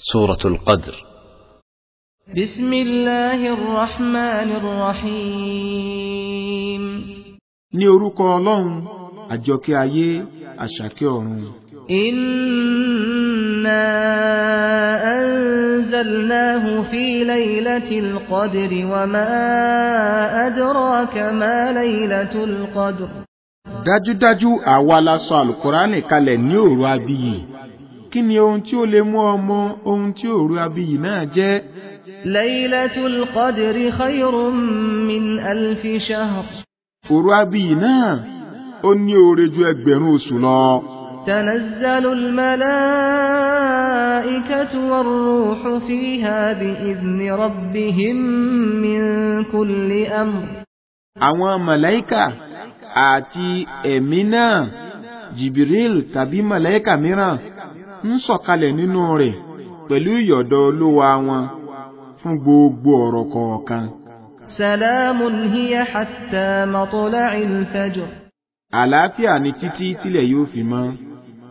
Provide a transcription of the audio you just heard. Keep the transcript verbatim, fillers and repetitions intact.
سورة القدر. بسم الله الرحمن الرحيم. ní orúkọ Ọlọ́run àjọkẹ́ ayé àṣàkẹ́ ọ̀run. إنا أنزلناه في ليلة القدر وما أدراك ما ليلة القدر. dájúdájú àwa la sọ àlùkùránì kalẹ̀ ní òru abiyì. kí ni ohun tí ó lè mú ọmọ ohun tí òru abiyì náà jẹ́? ليلة القدر خير من ألف شهر. òru abiyì náà ó ní oore ju ẹgbẹ̀rún oṣù lọ. تنزل الملائكة والروح فيها بإذن ربهم من كل أمر. àwọn màláíkà àti ẹ̀mí náà Jibril tàbí màláíkà mìíràn ń sọ̀kalẹ̀ nínú rẹ̀ pẹ̀lú ìyọ̀dọ̀ Olúwa wọn fún gbogbo ọ̀rọ̀ kọ̀ọ̀kan. سلام هي حتى مطلع الفجر. àlàáfíà ni títí tílẹ̀ yóò fi mọ́.